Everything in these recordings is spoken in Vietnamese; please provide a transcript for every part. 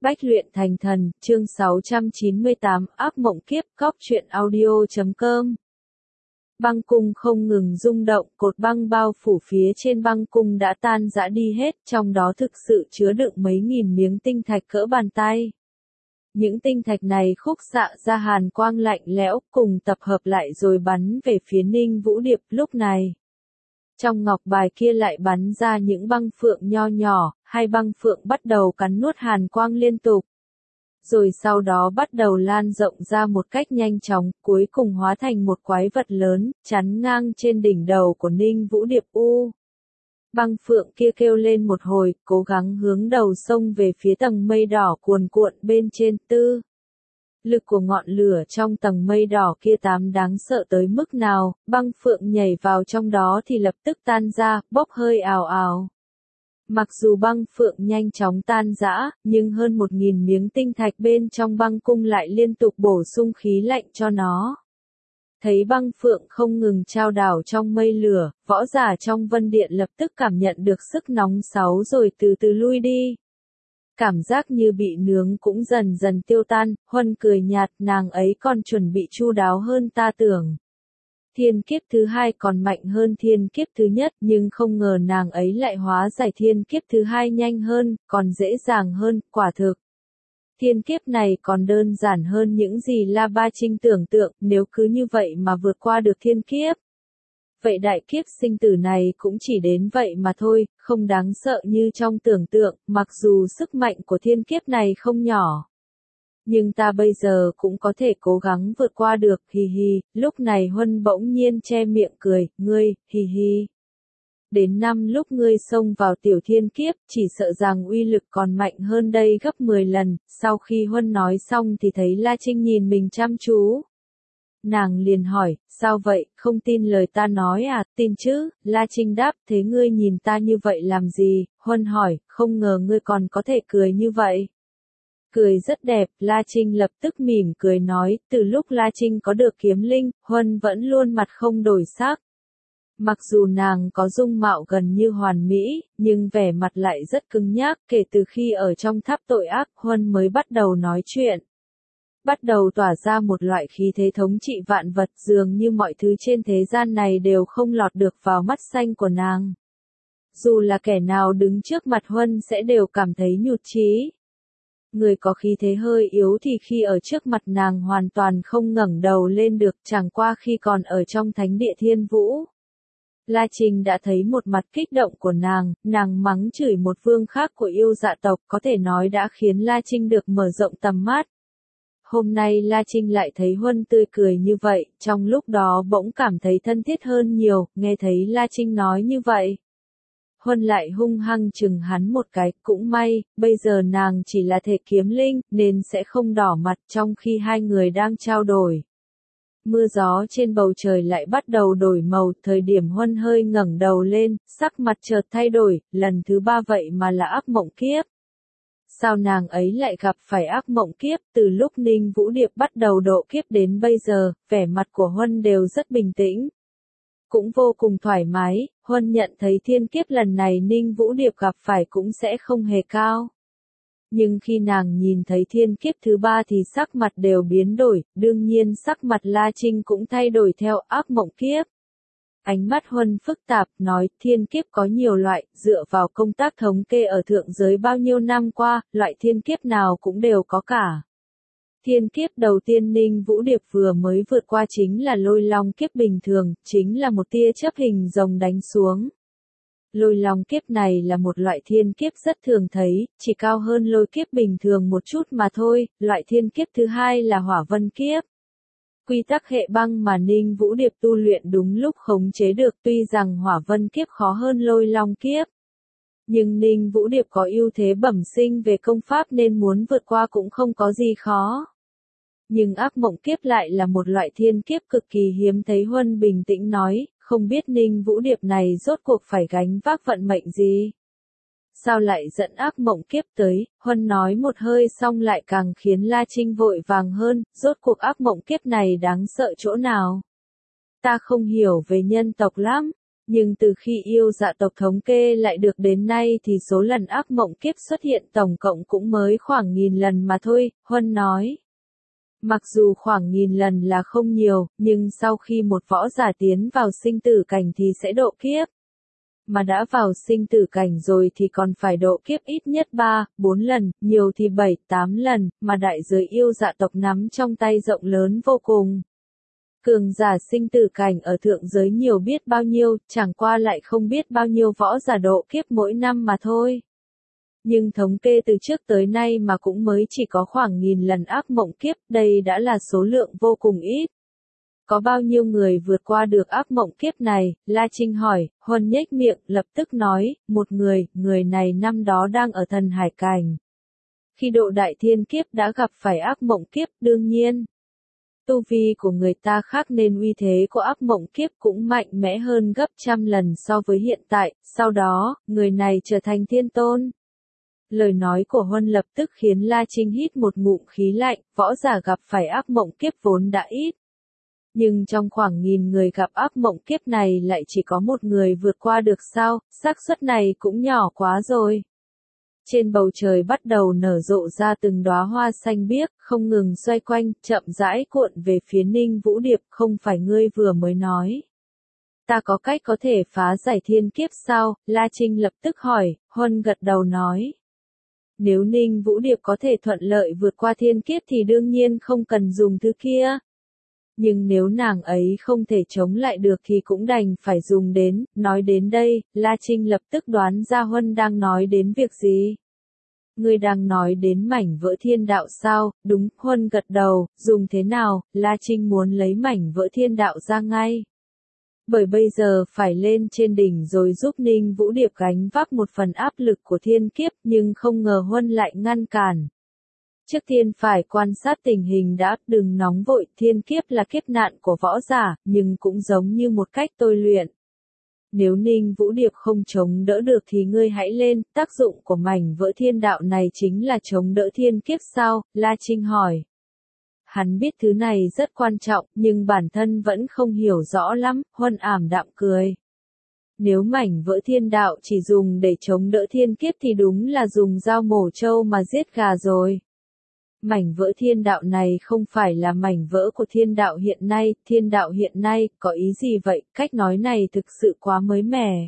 Bách luyện thành thần, chương 698, ác mộng kiếp, cóc truyện audio.com. Băng cung không ngừng rung động, cột băng bao phủ phía trên băng cung đã tan rã đi hết, trong đó thực sự chứa đựng mấy nghìn miếng tinh thạch cỡ bàn tay. Những tinh thạch này khúc xạ ra hàn quang lạnh lẽo, cùng tập hợp lại rồi bắn về phía Ninh Vũ Điệp. Lúc này, trong ngọc bài kia lại bắn ra những băng phượng nho nhỏ, hai băng phượng bắt đầu cắn nuốt hàn quang liên tục. Rồi sau đó bắt đầu lan rộng ra một cách nhanh chóng, cuối cùng hóa thành một quái vật lớn, chắn ngang trên đỉnh đầu của Ninh Vũ Điệp. Băng phượng kia kêu lên một hồi, cố gắng hướng đầu sông về phía tầng mây đỏ cuồn cuộn bên trên. Lực của ngọn lửa trong tầng mây đỏ kia đáng sợ tới mức nào, băng phượng nhảy vào trong đó thì lập tức tan ra, bốc hơi ào ào. Mặc dù băng phượng nhanh chóng tan rã, nhưng hơn 1000 miếng tinh thạch bên trong băng cung lại liên tục bổ sung khí lạnh cho nó. Thấy băng phượng không ngừng trao đảo trong mây lửa, võ giả trong vân điện lập tức cảm nhận được sức nóng sáu rồi từ từ lui đi. Cảm giác như bị nướng cũng dần dần tiêu tan. Huân cười nhạt, nàng ấy còn chuẩn bị chu đáo hơn ta tưởng. Thiên kiếp thứ hai còn mạnh hơn thiên kiếp thứ nhất, nhưng không ngờ nàng ấy lại hóa giải thiên kiếp thứ hai nhanh hơn, còn dễ dàng hơn. Quả thực, thiên kiếp này còn đơn giản hơn những gì La Ba Trinh tưởng tượng. Nếu cứ như vậy mà vượt qua được thiên kiếp, vậy đại kiếp sinh tử này cũng chỉ đến vậy mà thôi, không đáng sợ như trong tưởng tượng. Mặc dù sức mạnh của thiên kiếp này không nhỏ, nhưng ta bây giờ cũng có thể cố gắng vượt qua được. Hì hì. Lúc này Huân bỗng nhiên che miệng cười, ngươi, hì hì. Đến năm lúc ngươi xông vào tiểu thiên kiếp, chỉ sợ rằng uy lực còn mạnh hơn đây gấp 10 lần. Sau khi Huân nói xong thì thấy La Trinh nhìn mình chăm chú. Nàng liền hỏi, sao vậy, không tin lời ta nói à? Tin chứ. La Trinh đáp, thế ngươi nhìn ta như vậy làm gì? Huân hỏi, không ngờ ngươi còn có thể cười như vậy. Cười rất đẹp. La Trinh lập tức mỉm cười nói, từ lúc La Trinh có được kiếm linh, Huân vẫn luôn mặt không đổi sắc. Mặc dù nàng có dung mạo gần như hoàn mỹ, nhưng vẻ mặt lại rất cứng nhắc. Kể từ khi ở trong tháp tội ác, Huân mới bắt đầu nói chuyện. Bắt đầu tỏa ra một loại khí thế thống trị vạn vật, dường như mọi thứ trên thế gian này đều không lọt được vào mắt xanh của nàng. Dù là kẻ nào đứng trước mặt Huân sẽ đều cảm thấy nhụt chí. Người có khí thế hơi yếu thì khi ở trước mặt nàng hoàn toàn không ngẩng đầu lên được, chẳng qua khi còn ở trong thánh địa Thiên Vũ. La Trinh đã thấy một mặt kích động của nàng mắng chửi một vương khác của yêu dạ tộc, có thể nói đã khiến La Trinh được mở rộng tầm mắt. Hôm nay La Trinh lại thấy Huân tươi cười như vậy, trong lúc đó bỗng cảm thấy thân thiết hơn nhiều. Nghe thấy La Trinh nói như vậy, Huân lại hung hăng chừng hắn một cái. Cũng may, bây giờ nàng chỉ là thể kiếm linh, nên sẽ không đỏ mặt. Trong khi hai người đang trao đổi, mưa gió trên bầu trời lại bắt đầu đổi màu. Thời điểm Huân hơi ngẩng đầu lên, sắc mặt chợt thay đổi, lần thứ 3 vậy mà là ác mộng kiếp. Sao nàng ấy lại gặp phải ác mộng kiếp? Từ lúc Ninh Vũ Điệp bắt đầu độ kiếp đến bây giờ, vẻ mặt của Huân đều rất bình tĩnh, cũng vô cùng thoải mái. Huân nhận thấy thiên kiếp lần này Ninh Vũ Điệp gặp phải cũng sẽ không hề cao. Nhưng khi nàng nhìn thấy thiên kiếp thứ 3 thì sắc mặt đều biến đổi, đương nhiên sắc mặt La Trinh cũng thay đổi theo. Ác mộng kiếp. Ánh mắt Huân phức tạp, nói, thiên kiếp có nhiều loại, dựa vào công tác thống kê ở thượng giới bao nhiêu năm qua, loại thiên kiếp nào cũng đều có cả. Thiên kiếp đầu tiên Ninh Vũ Điệp vừa mới vượt qua chính là lôi long kiếp bình thường, chính là một tia chớp hình rồng đánh xuống. Lôi long kiếp này là một loại thiên kiếp rất thường thấy, chỉ cao hơn lôi kiếp bình thường một chút mà thôi. Loại thiên kiếp thứ hai là hỏa vân kiếp. Quy tắc hệ băng mà Ninh Vũ Điệp tu luyện đúng lúc khống chế được. Tuy rằng hỏa vân kiếp khó hơn lôi long kiếp, nhưng Ninh Vũ Điệp có ưu thế bẩm sinh về công pháp nên muốn vượt qua cũng không có gì khó. Nhưng ác mộng kiếp lại là một loại thiên kiếp cực kỳ hiếm thấy. Huân bình tĩnh nói, không biết Ninh Vũ Điệp này rốt cuộc phải gánh vác vận mệnh gì? Sao lại dẫn ác mộng kiếp tới? Huân nói một hơi xong lại càng khiến La Trinh vội vàng hơn, rốt cuộc ác mộng kiếp này đáng sợ chỗ nào? Ta không hiểu về nhân tộc lắm. Nhưng từ khi yêu dạ tộc thống kê lại được đến nay thì số lần ác mộng kiếp xuất hiện tổng cộng cũng mới khoảng 1000 lần mà thôi, Huân nói. Mặc dù khoảng 1000 lần là không nhiều, nhưng sau khi một võ giả tiến vào sinh tử cảnh thì sẽ độ kiếp. Mà đã vào sinh tử cảnh rồi thì còn phải độ kiếp ít nhất 3, 4 lần, nhiều thì 7, 8 lần, mà đại giới yêu dạ tộc nắm trong tay rộng lớn vô cùng. Cường giả sinh tử cảnh ở thượng giới nhiều biết bao nhiêu, chẳng qua lại không biết bao nhiêu võ giả độ kiếp mỗi năm mà thôi. Nhưng thống kê từ trước tới nay mà cũng mới chỉ có khoảng 1000 lần ác mộng kiếp, đây đã là số lượng vô cùng ít. Có bao nhiêu người vượt qua được ác mộng kiếp này, La Trinh hỏi, Huân nhếch miệng, lập tức nói, một người này năm đó đang ở thần hải cảnh. Khi độ đại thiên kiếp đã gặp phải ác mộng kiếp, đương nhiên. Tu vi của người ta khác nên uy thế của ác mộng kiếp cũng mạnh mẽ hơn gấp trăm lần so với hiện tại, sau đó, người này trở thành thiên tôn. Lời nói của Huân lập tức khiến La Trinh hít một ngụm khí lạnh, võ giả gặp phải ác mộng kiếp vốn đã ít. Nhưng trong khoảng 1000 người gặp ác mộng kiếp này lại chỉ có một người vượt qua được sao, xác suất này cũng nhỏ quá rồi. Trên bầu trời bắt đầu nở rộ ra từng đóa hoa xanh biếc, không ngừng xoay quanh, chậm rãi cuộn về phía Ninh Vũ Điệp, không phải ngươi vừa mới nói. Ta có cách có thể phá giải thiên kiếp sao? La Trinh lập tức hỏi, Huân gật đầu nói. Nếu Ninh Vũ Điệp có thể thuận lợi vượt qua thiên kiếp thì đương nhiên không cần dùng thứ kia. Nhưng nếu nàng ấy không thể chống lại được thì cũng đành phải dùng đến, nói đến đây, La Trinh lập tức đoán ra Huân đang nói đến việc gì. Ngươi đang nói đến mảnh vỡ thiên đạo sao, đúng, Huân gật đầu, dùng thế nào, La Trinh muốn lấy mảnh vỡ thiên đạo ra ngay. Bởi bây giờ phải lên trên đỉnh rồi giúp Ninh Vũ Điệp gánh vác một phần áp lực của thiên kiếp nhưng không ngờ Huân lại ngăn cản. Trước tiên phải quan sát tình hình đã, đừng nóng vội, thiên kiếp là kiếp nạn của võ giả, nhưng cũng giống như một cách tôi luyện. Nếu Ninh Vũ Điệp không chống đỡ được thì ngươi hãy lên, tác dụng của mảnh vỡ thiên đạo này chính là chống đỡ thiên kiếp sao, La Trinh hỏi. Hắn biết thứ này rất quan trọng, nhưng bản thân vẫn không hiểu rõ lắm, Huân ảm đạm cười. Nếu mảnh vỡ thiên đạo chỉ dùng để chống đỡ thiên kiếp thì đúng là dùng dao mổ trâu mà giết gà rồi. Mảnh vỡ thiên đạo này không phải là mảnh vỡ của thiên đạo hiện nay, có ý gì vậy, cách nói này thực sự quá mới mẻ.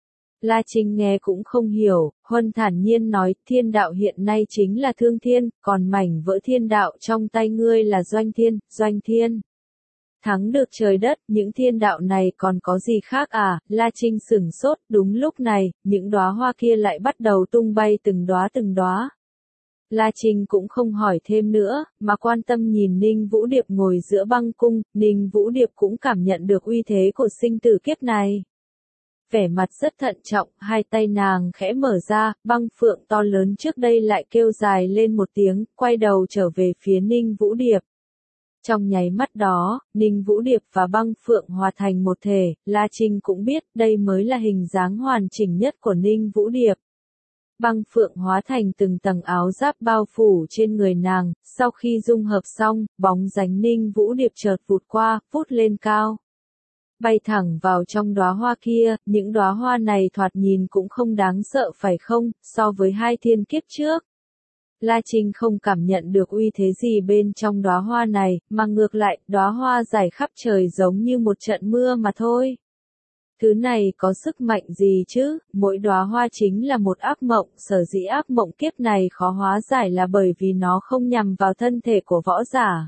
La Trinh nghe cũng không hiểu, Huân thản nhiên nói, thiên đạo hiện nay chính là thương thiên, còn mảnh vỡ thiên đạo trong tay ngươi là doanh thiên. Thắng được trời đất, những thiên đạo này còn có gì khác à, La Trinh sửng sốt, đúng lúc này, những đóa hoa kia lại bắt đầu tung bay từng đóa. La Trinh cũng không hỏi thêm nữa, mà quan tâm nhìn Ninh Vũ Điệp ngồi giữa băng cung, Ninh Vũ Điệp cũng cảm nhận được uy thế của sinh tử kiếp này. Vẻ mặt rất thận trọng, hai tay nàng khẽ mở ra, băng phượng to lớn trước đây lại kêu dài lên một tiếng, quay đầu trở về phía Ninh Vũ Điệp. Trong nháy mắt đó, Ninh Vũ Điệp và băng phượng hòa thành một thể, La Trinh cũng biết đây mới là hình dáng hoàn chỉnh nhất của Ninh Vũ Điệp. Băng phượng hóa thành từng tầng áo giáp bao phủ trên người nàng, sau khi dung hợp xong, bóng dáng Ninh Vũ Điệp chợt vụt qua, vút lên cao. Bay thẳng vào trong đóa hoa kia, những đóa hoa này thoạt nhìn cũng không đáng sợ phải không, so với hai thiên kiếp trước. La Trinh không cảm nhận được uy thế gì bên trong đóa hoa này, mà ngược lại, đóa hoa rải khắp trời giống như một trận mưa mà thôi. Thứ này có sức mạnh gì chứ, mỗi đóa hoa chính là một ác mộng, sở dĩ ác mộng kiếp này khó hóa giải là bởi vì nó không nhằm vào thân thể của võ giả,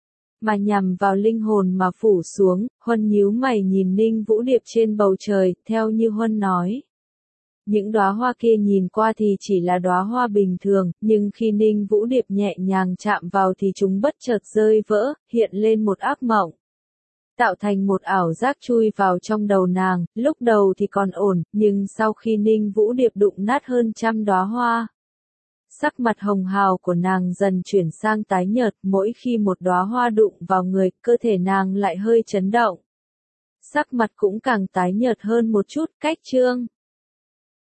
mà nhằm vào linh hồn mà phủ xuống. Huân nhíu mày nhìn Ninh Vũ Điệp trên bầu trời, theo như Huân nói. Những đóa hoa kia nhìn qua thì chỉ là đóa hoa bình thường, nhưng khi Ninh Vũ Điệp nhẹ nhàng chạm vào thì chúng bất chợt rơi vỡ, hiện lên một ác mộng. Tạo thành một ảo giác chui vào trong đầu nàng, lúc đầu thì còn ổn, nhưng sau khi Ninh Vũ Điệp đụng nát hơn trăm đóa hoa, sắc mặt hồng hào của nàng dần chuyển sang tái nhợt, mỗi khi một đóa hoa đụng vào người, cơ thể nàng lại hơi chấn động. Sắc mặt cũng càng tái nhợt hơn một chút, cách chương